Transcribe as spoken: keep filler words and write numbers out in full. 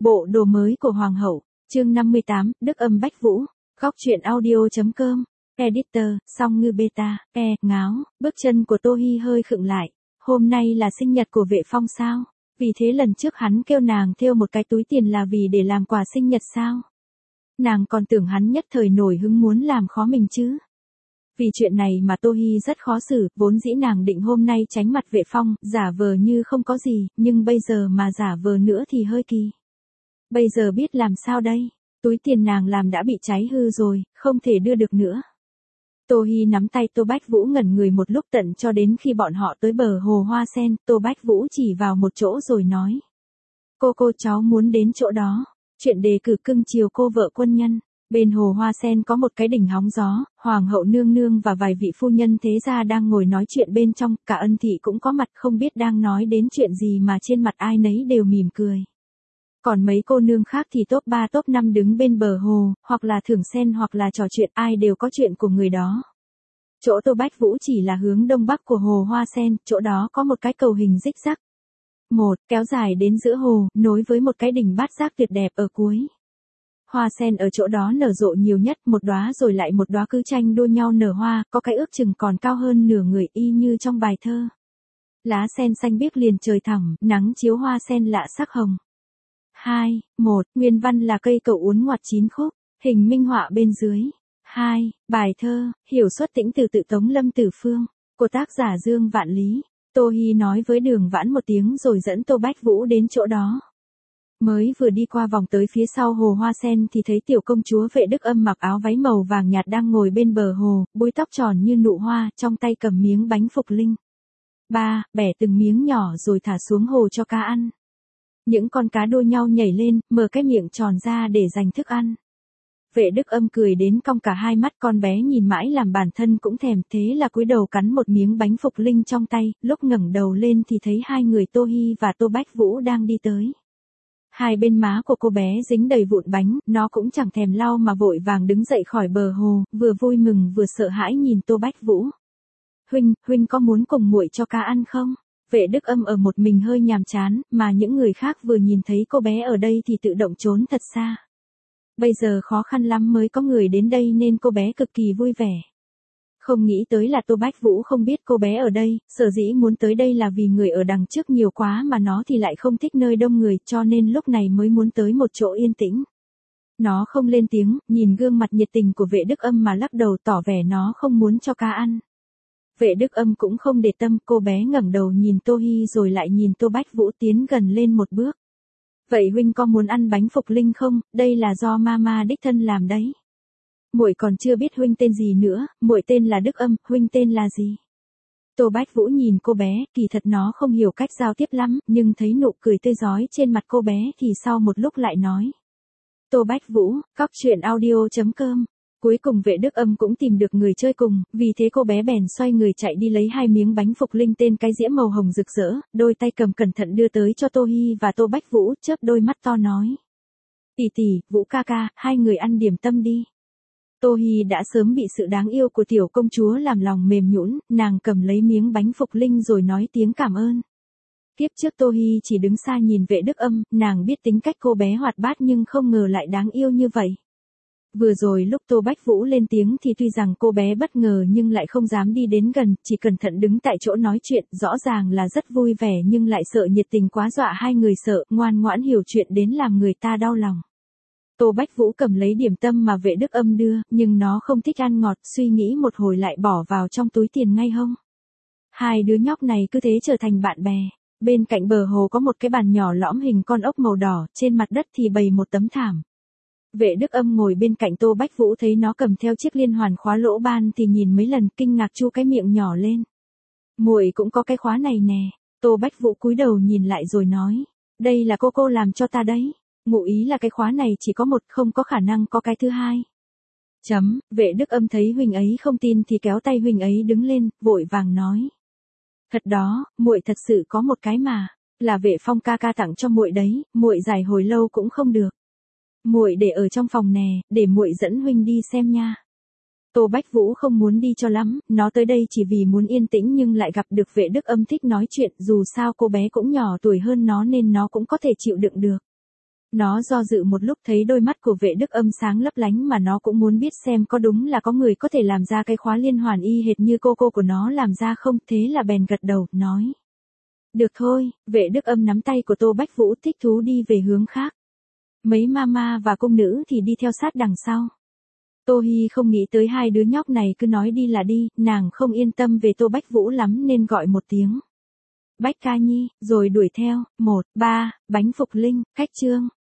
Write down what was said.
Bộ đồ mới của Hoàng hậu, chương năm mươi tám, Đức Âm Bách Vũ, góc truyện audio.com, editor, song ngư beta, e, ngáo, bước chân của Tô Hi hơi khựng lại, hôm nay là sinh nhật của Vệ Phong sao? Vì thế lần trước hắn kêu nàng thêu một cái túi tiền là vì để làm quà sinh nhật sao? Nàng còn tưởng hắn nhất thời nổi hứng muốn làm khó mình chứ. Vì chuyện này mà Tô Hi rất khó xử, vốn dĩ nàng định hôm nay tránh mặt Vệ Phong, giả vờ như không có gì, nhưng bây giờ mà giả vờ nữa thì hơi kỳ. Bây giờ biết làm sao đây, túi tiền nàng làm đã bị cháy hư rồi, không thể đưa được nữa. Tô Hi nắm tay Tô Bách Vũ ngẩn người một lúc tận cho đến khi bọn họ tới bờ hồ hoa sen, Tô Bách Vũ chỉ vào một chỗ rồi nói. Cô cô cháu muốn đến chỗ đó, chuyện đề cử cưng chiều cô vợ quân nhân. Bên hồ hoa sen có một cái đỉnh hóng gió, hoàng hậu nương nương và vài vị phu nhân thế gia đang ngồi nói chuyện bên trong, cả Ân thị cũng có mặt không biết đang nói đến chuyện gì mà trên mặt ai nấy đều mỉm cười. Còn mấy cô nương khác thì top ba top năm đứng bên bờ hồ, hoặc là thưởng sen hoặc là trò chuyện, ai đều có chuyện của người đó. Chỗ Tô Bách Vũ chỉ là hướng đông bắc của hồ hoa sen, chỗ đó có một cái cầu hình rích rắc. Một, kéo dài đến giữa hồ, nối với một cái đỉnh bát giác tuyệt đẹp ở cuối. Hoa sen ở chỗ đó nở rộ nhiều nhất, một đóa rồi lại một đóa cứ tranh đua nhau nở hoa, có cái ước chừng còn cao hơn nửa người y như trong bài thơ. Lá sen xanh biếc liền trời thẳng, nắng chiếu hoa sen lạ sắc hồng. Hai, một, nguyên văn là cây cầu uốn ngoặt chín khúc, hình minh họa bên dưới. Hai, bài thơ, hiểu xuất tĩnh từ tự Tống Lâm Tử Phương, của tác giả Dương Vạn Lý. Tô Hi nói với Đường Vãn một tiếng rồi dẫn Tô Bách Vũ đến chỗ đó. Mới vừa đi qua vòng tới phía sau hồ hoa sen thì thấy tiểu công chúa Vệ Đức Âm mặc áo váy màu vàng nhạt đang ngồi bên bờ hồ, búi tóc tròn như nụ hoa, trong tay cầm miếng bánh phục linh. Ba, bẻ từng miếng nhỏ rồi thả xuống hồ cho cá ăn. Những con cá đua nhau nhảy lên, mở cái miệng tròn ra để dành thức ăn. Vệ Đức Âm cười đến cong cả hai mắt, con bé nhìn mãi làm bản thân cũng thèm, thế là cúi đầu cắn một miếng bánh phục linh trong tay, lúc ngẩng đầu lên thì thấy hai người Tô Hi và Tô Bách Vũ đang đi tới. Hai bên má của cô bé dính đầy vụn bánh, nó cũng chẳng thèm lau mà vội vàng đứng dậy khỏi bờ hồ, vừa vui mừng vừa sợ hãi nhìn Tô Bách Vũ. Huynh, huynh có muốn cùng muội cho cá ăn không? Vệ Đức Âm ở một mình hơi nhàm chán, mà những người khác vừa nhìn thấy cô bé ở đây thì tự động trốn thật xa. Bây giờ khó khăn lắm mới có người đến đây nên cô bé cực kỳ vui vẻ. Không nghĩ tới là Tô Bách Vũ không biết cô bé ở đây, sở dĩ muốn tới đây là vì người ở đằng trước nhiều quá mà nó thì lại không thích nơi đông người, cho nên lúc này mới muốn tới một chỗ yên tĩnh. Nó không lên tiếng, nhìn gương mặt nhiệt tình của Vệ Đức Âm mà lắc đầu tỏ vẻ nó không muốn cho cá ăn. Vệ Đức Âm cũng không để tâm, cô bé ngẩng đầu nhìn Tô Hi rồi lại nhìn Tô Bách Vũ tiến gần lên một bước. Vậy huynh có muốn ăn bánh phục linh không? Đây là do mama đích thân làm đấy. Muội còn chưa biết huynh tên gì nữa, muội tên là Đức Âm, huynh tên là gì? Tô Bách Vũ nhìn cô bé, kỳ thật nó không hiểu cách giao tiếp lắm, nhưng thấy nụ cười tươi rói trên mặt cô bé thì sau một lúc lại nói. Tô Bách Vũ, góc truyện audio.com. Cuối cùng Vệ Đức Âm cũng tìm được người chơi cùng, vì thế cô bé bèn xoay người chạy đi lấy hai miếng bánh phục linh tên cái dĩa màu hồng rực rỡ, đôi tay cầm cẩn thận đưa tới cho Tô Hi và Tô Bách Vũ, chớp đôi mắt to nói. Tỷ tỷ, Vũ ca ca, hai người ăn điểm tâm đi. Tô Hi đã sớm bị sự đáng yêu của tiểu công chúa làm lòng mềm nhũn, nàng cầm lấy miếng bánh phục linh rồi nói tiếng cảm ơn. Kiếp trước Tô Hi chỉ đứng xa nhìn Vệ Đức Âm, nàng biết tính cách cô bé hoạt bát nhưng không ngờ lại đáng yêu như vậy. Vừa rồi lúc Tô Bách Vũ lên tiếng thì tuy rằng cô bé bất ngờ nhưng lại không dám đi đến gần, chỉ cẩn thận đứng tại chỗ nói chuyện, rõ ràng là rất vui vẻ nhưng lại sợ nhiệt tình quá dọa hai người sợ, ngoan ngoãn hiểu chuyện đến làm người ta đau lòng. Tô Bách Vũ cầm lấy điểm tâm mà Vệ Đức Âm đưa, nhưng nó không thích ăn ngọt, suy nghĩ một hồi lại bỏ vào trong túi tiền ngay hông. Hai đứa nhóc này cứ thế trở thành bạn bè. Bên cạnh bờ hồ có một cái bàn nhỏ lõm hình con ốc màu đỏ, trên mặt đất thì bày một tấm thảm. Vệ Đức Âm ngồi bên cạnh Tô Bách Vũ thấy nó cầm theo chiếc liên hoàn khóa lỗ ban thì nhìn mấy lần kinh ngạc chu cái miệng nhỏ lên. Muội cũng có cái khóa này nè. Tô Bách Vũ cúi đầu nhìn lại rồi nói. Đây là cô cô làm cho ta đấy. Ngụ ý là cái khóa này chỉ có một, không có khả năng có cái thứ hai. Chấm, Vệ Đức Âm thấy huynh ấy không tin thì kéo tay huynh ấy đứng lên, vội vàng nói. Thật đó, muội thật sự có một cái mà, là Vệ Phong ca ca tặng cho muội đấy, muội giải hồi lâu cũng không được. Muội để ở trong phòng nè, để muội dẫn huynh đi xem nha. Tô Bách Vũ không muốn đi cho lắm, nó tới đây chỉ vì muốn yên tĩnh nhưng lại gặp được Vệ Đức Âm thích nói chuyện, dù sao cô bé cũng nhỏ tuổi hơn nó nên nó cũng có thể chịu đựng được. Nó do dự một lúc thấy đôi mắt của Vệ Đức Âm sáng lấp lánh mà nó cũng muốn biết xem có đúng là có người có thể làm ra cái khóa liên hoàn y hệt như cô cô của nó làm ra không, thế là bèn gật đầu, nói. Được thôi, Vệ Đức Âm nắm tay của Tô Bách Vũ thích thú đi về hướng khác. Mấy mama và cung nữ thì đi theo sát đằng sau. Tô Hi không nghĩ tới hai đứa nhóc này cứ nói đi là đi, nàng không yên tâm về Tô Bách Vũ lắm nên gọi một tiếng. Bách Ca Nhi, rồi đuổi theo, một, ba, bánh phục linh, khách trương.